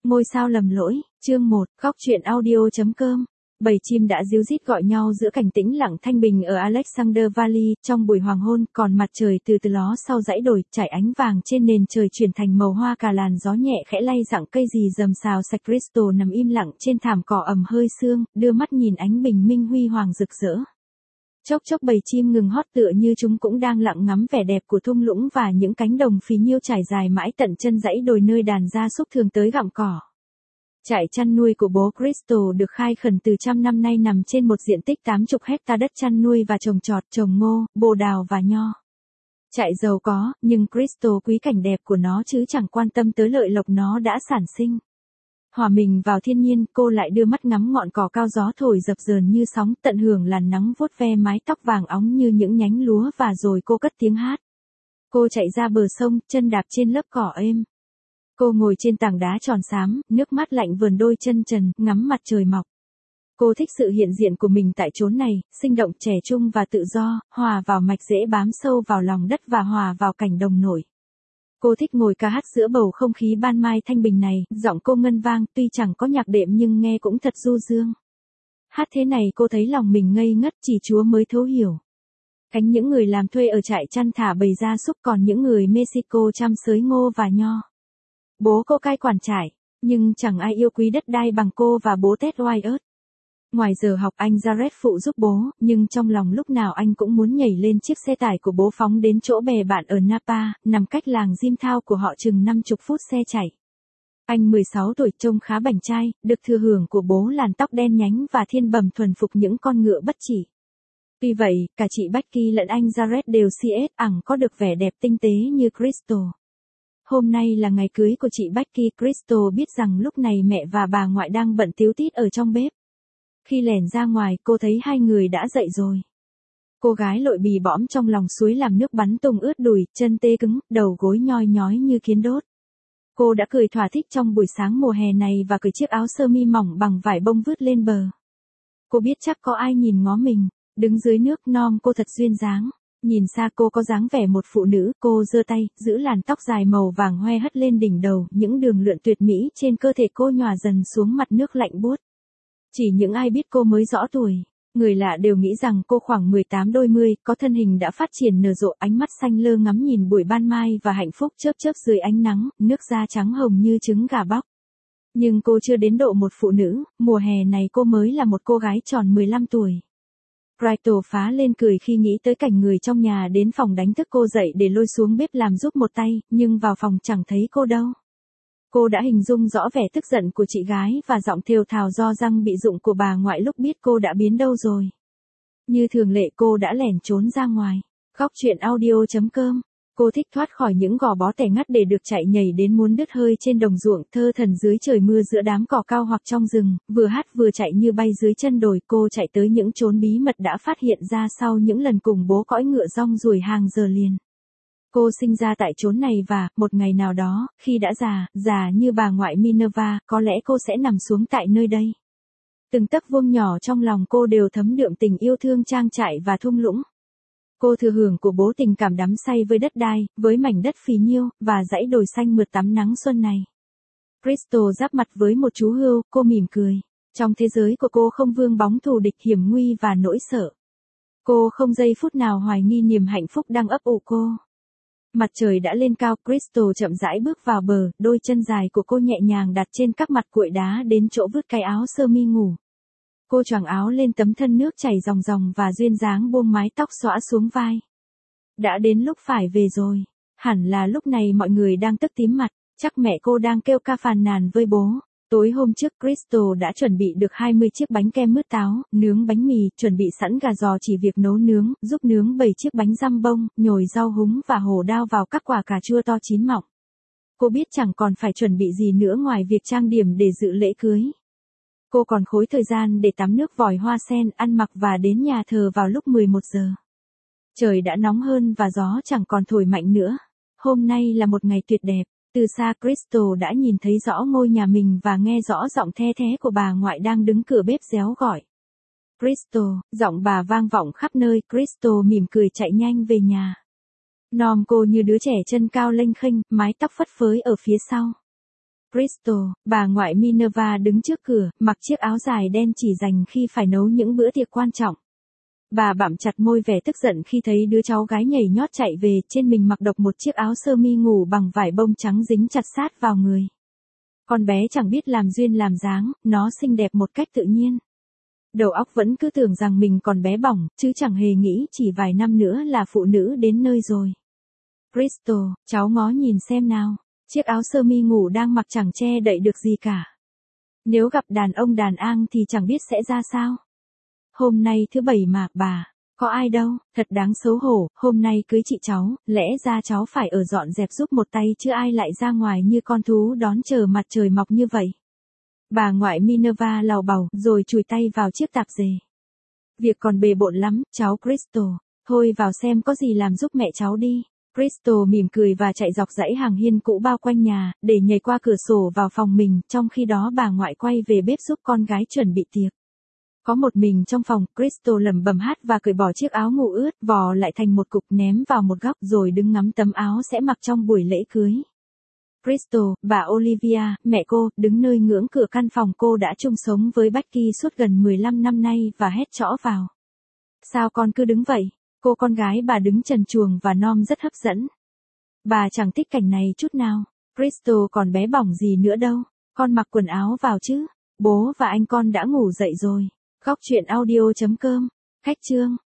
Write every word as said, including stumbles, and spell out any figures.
Ngôi sao lầm lỗi, chương một, góc truyện audio chấm com. Bầy chim đã ríu rít gọi nhau giữa cảnh tĩnh lặng thanh bình ở Alexander Valley, trong buổi hoàng hôn, còn mặt trời từ từ ló sau dãy đồi, trải ánh vàng trên nền trời chuyển thành màu hoa cà, làn gió nhẹ khẽ lay dặng cây rì rầm xào sạch. Crystal nằm im lặng trên thảm cỏ ẩm hơi sương, đưa mắt nhìn ánh bình minh huy hoàng rực rỡ. Chốc chốc bầy chim ngừng hót, tựa như chúng cũng đang lặng ngắm vẻ đẹp của thung lũng và những cánh đồng phì nhiêu trải dài mãi tận chân dãy đồi nơi đàn gia súc thường tới gặm cỏ. Trại chăn nuôi của bố Crystal được khai khẩn từ trăm năm nay, nằm trên một diện tích tám mươi hecta đất chăn nuôi và trồng trọt, trồng ngô, bồ đào và nho. Trại giàu có, nhưng Crystal quý cảnh đẹp của nó chứ chẳng quan tâm tới lợi lộc nó đã sản sinh. Hòa mình vào thiên nhiên, cô lại đưa mắt ngắm ngọn cỏ cao gió thổi dập dờn như sóng, tận hưởng làn nắng vuốt ve mái tóc vàng óng như những nhánh lúa, và rồi cô cất tiếng hát. Cô chạy ra bờ sông, chân đạp trên lớp cỏ êm. Cô ngồi trên tảng đá tròn xám, nước mát lạnh vườn đôi chân trần, ngắm mặt trời mọc. Cô thích sự hiện diện của mình tại chốn này, sinh động, trẻ trung và tự do, hòa vào mạch rễ bám sâu vào lòng đất và hòa vào cảnh đồng nổi. Cô thích ngồi ca hát giữa bầu không khí ban mai thanh bình này, giọng cô ngân vang, tuy chẳng có nhạc đệm nhưng nghe cũng thật du dương. Hát thế này cô thấy lòng mình ngây ngất, chỉ Chúa mới thấu hiểu. Cánh những người làm thuê ở trại chăn thả bầy gia súc, còn những người Mexico chăm sới ngô và nho. Bố cô cai quản trại, nhưng chẳng ai yêu quý đất đai bằng cô và bố Ted Wyatt. Ngoài giờ học, anh Jared phụ giúp bố, nhưng trong lòng lúc nào anh cũng muốn nhảy lên chiếc xe tải của bố phóng đến chỗ bè bạn ở Napa, nằm cách làng Jimtown của họ chừng năm mươi phút xe chạy. Anh mười sáu tuổi, trông khá bảnh trai, được thừa hưởng của bố làn tóc đen nhánh và thiên bẩm thuần phục những con ngựa bất chỉ. Tuy vậy, cả chị Becky lẫn anh Jared đều si ết ẳng có được vẻ đẹp tinh tế như Crystal. Hôm nay là ngày cưới của chị Becky. Crystal biết rằng lúc này mẹ và bà ngoại đang bận tíu tít ở trong bếp. Khi lèn ra ngoài, cô thấy hai người đã dậy rồi. Cô gái lội bì bõm trong lòng suối làm nước bắn tung ướt đùi, chân tê cứng, đầu gối nhoi nhói như kiến đốt. Cô đã cười thỏa thích trong buổi sáng mùa hè này và cởi chiếc áo sơ mi mỏng bằng vải bông vứt lên bờ. Cô biết chắc có ai nhìn ngó mình. Đứng dưới nước non cô thật duyên dáng. Nhìn xa cô có dáng vẻ một phụ nữ, cô giơ tay, giữ làn tóc dài màu vàng hoe hất lên đỉnh đầu, những đường lượn tuyệt mỹ trên cơ thể cô nhòa dần xuống mặt nước lạnh buốt. Chỉ những ai biết cô mới rõ tuổi, người lạ đều nghĩ rằng cô khoảng mười tám đôi mươi, có thân hình đã phát triển nở rộ, ánh mắt xanh lơ ngắm nhìn buổi ban mai và hạnh phúc chớp chớp dưới ánh nắng, nước da trắng hồng như trứng gà bóc. Nhưng cô chưa đến độ một phụ nữ, mùa hè này cô mới là một cô gái tròn mười lăm tuổi. Crystal phá lên cười khi nghĩ tới cảnh người trong nhà đến phòng đánh thức cô dậy để lôi xuống bếp làm giúp một tay, nhưng vào phòng chẳng thấy cô đâu. Cô đã hình dung rõ vẻ tức giận của chị gái và giọng thều thào do răng bị rụng của bà ngoại lúc biết cô đã biến đâu rồi. Như thường lệ cô đã lẻn trốn ra ngoài. Góc truyện audio chấm com. Cô thích thoát khỏi những gò bó tẻ ngắt để được chạy nhảy đến muốn đứt hơi trên đồng ruộng, thơ thẩn dưới trời mưa giữa đám cỏ cao hoặc trong rừng, vừa hát vừa chạy như bay dưới chân đồi. Cô chạy tới những chốn bí mật đã phát hiện ra sau những lần cùng bố cõi ngựa rong ruổi hàng giờ liền. Cô sinh ra tại chốn này và, một ngày nào đó, khi đã già, già như bà ngoại Minerva, có lẽ cô sẽ nằm xuống tại nơi đây. Từng tấc vuông nhỏ trong lòng cô đều thấm đượm tình yêu thương trang trại và thung lũng. Cô thừa hưởng của bố tình cảm đắm say với đất đai, với mảnh đất phì nhiêu, và dãy đồi xanh mượt tắm nắng xuân này. Crystal giáp mặt với một chú hươu, cô mỉm cười. Trong thế giới của cô không vương bóng thù địch, hiểm nguy và nỗi sợ. Cô không giây phút nào hoài nghi niềm hạnh phúc đang ấp ủ cô. Mặt trời đã lên cao, Crystal chậm rãi bước vào bờ, đôi chân dài của cô nhẹ nhàng đặt trên các mặt cuội đá đến chỗ vứt cái áo sơ mi ngủ. Cô choàng áo lên tấm thân nước chảy ròng ròng và duyên dáng buông mái tóc xõa xuống vai. Đã đến lúc phải về rồi. Hẳn là lúc này mọi người đang tức tím mặt, chắc mẹ cô đang kêu ca phàn nàn với bố. Tối hôm trước Crystal đã chuẩn bị được hai mươi chiếc bánh kem mứt táo, nướng bánh mì, chuẩn bị sẵn gà giò chỉ việc nấu nướng, giúp nướng bảy chiếc bánh răm bông, nhồi rau húng và hồ đao vào các quả cà chua to chín mọng. Cô biết chẳng còn phải chuẩn bị gì nữa ngoài việc trang điểm để dự lễ cưới. Cô còn khối thời gian để tắm nước vòi hoa sen, ăn mặc và đến nhà thờ vào lúc mười một giờ. Trời đã nóng hơn và gió chẳng còn thổi mạnh nữa. Hôm nay là một ngày tuyệt đẹp. Từ xa Crystal đã nhìn thấy rõ ngôi nhà mình và nghe rõ giọng the thé của bà ngoại đang đứng cửa bếp réo gọi. Crystal, giọng bà vang vọng khắp nơi. Crystal mỉm cười chạy nhanh về nhà. Nom cô như đứa trẻ chân cao lênh khênh, mái tóc phất phới ở phía sau. Crystal, bà ngoại Minerva đứng trước cửa, mặc chiếc áo dài đen chỉ dành khi phải nấu những bữa tiệc quan trọng. Bà bặm chặt môi vẻ tức giận khi thấy đứa cháu gái nhảy nhót chạy về, trên mình mặc độc một chiếc áo sơ mi ngủ bằng vải bông trắng dính chặt sát vào người. Con bé chẳng biết làm duyên làm dáng, nó xinh đẹp một cách tự nhiên. Đầu óc vẫn cứ tưởng rằng mình còn bé bỏng, chứ chẳng hề nghĩ chỉ vài năm nữa là phụ nữ đến nơi rồi. Crystal, cháu ngó nhìn xem nào, chiếc áo sơ mi ngủ đang mặc chẳng che đậy được gì cả. Nếu gặp đàn ông đàn ang thì chẳng biết sẽ ra sao. Hôm nay thứ bảy mà, bà, có ai đâu, thật đáng xấu hổ, hôm nay cưới chị cháu, lẽ ra cháu phải ở dọn dẹp giúp một tay chứ ai lại ra ngoài như con thú đón chờ mặt trời mọc như vậy. Bà ngoại Minerva lào bào, rồi chùi tay vào chiếc tạp dề. Việc còn bề bộn lắm, cháu Crystal, thôi vào xem có gì làm giúp mẹ cháu đi. Crystal mỉm cười và chạy dọc dãy hàng hiên cũ bao quanh nhà, để nhảy qua cửa sổ vào phòng mình, trong khi đó bà ngoại quay về bếp giúp con gái chuẩn bị tiệc. Có một mình trong phòng, Crystal lẩm bẩm hát và cởi bỏ chiếc áo ngủ ướt, vò lại thành một cục ném vào một góc rồi đứng ngắm tấm áo sẽ mặc trong buổi lễ cưới. Crystal, bà Olivia, mẹ cô, đứng nơi ngưỡng cửa căn phòng cô đã chung sống với Becky suốt gần mười lăm năm nay và hét chõ vào. Sao con cứ đứng vậy? Cô con gái bà đứng trần truồng và non rất hấp dẫn. Bà chẳng thích cảnh này chút nào. Crystal còn bé bỏng gì nữa đâu. Con mặc quần áo vào chứ. Bố và anh con đã ngủ dậy rồi. Góc truyện audio chấm com. Cách chương.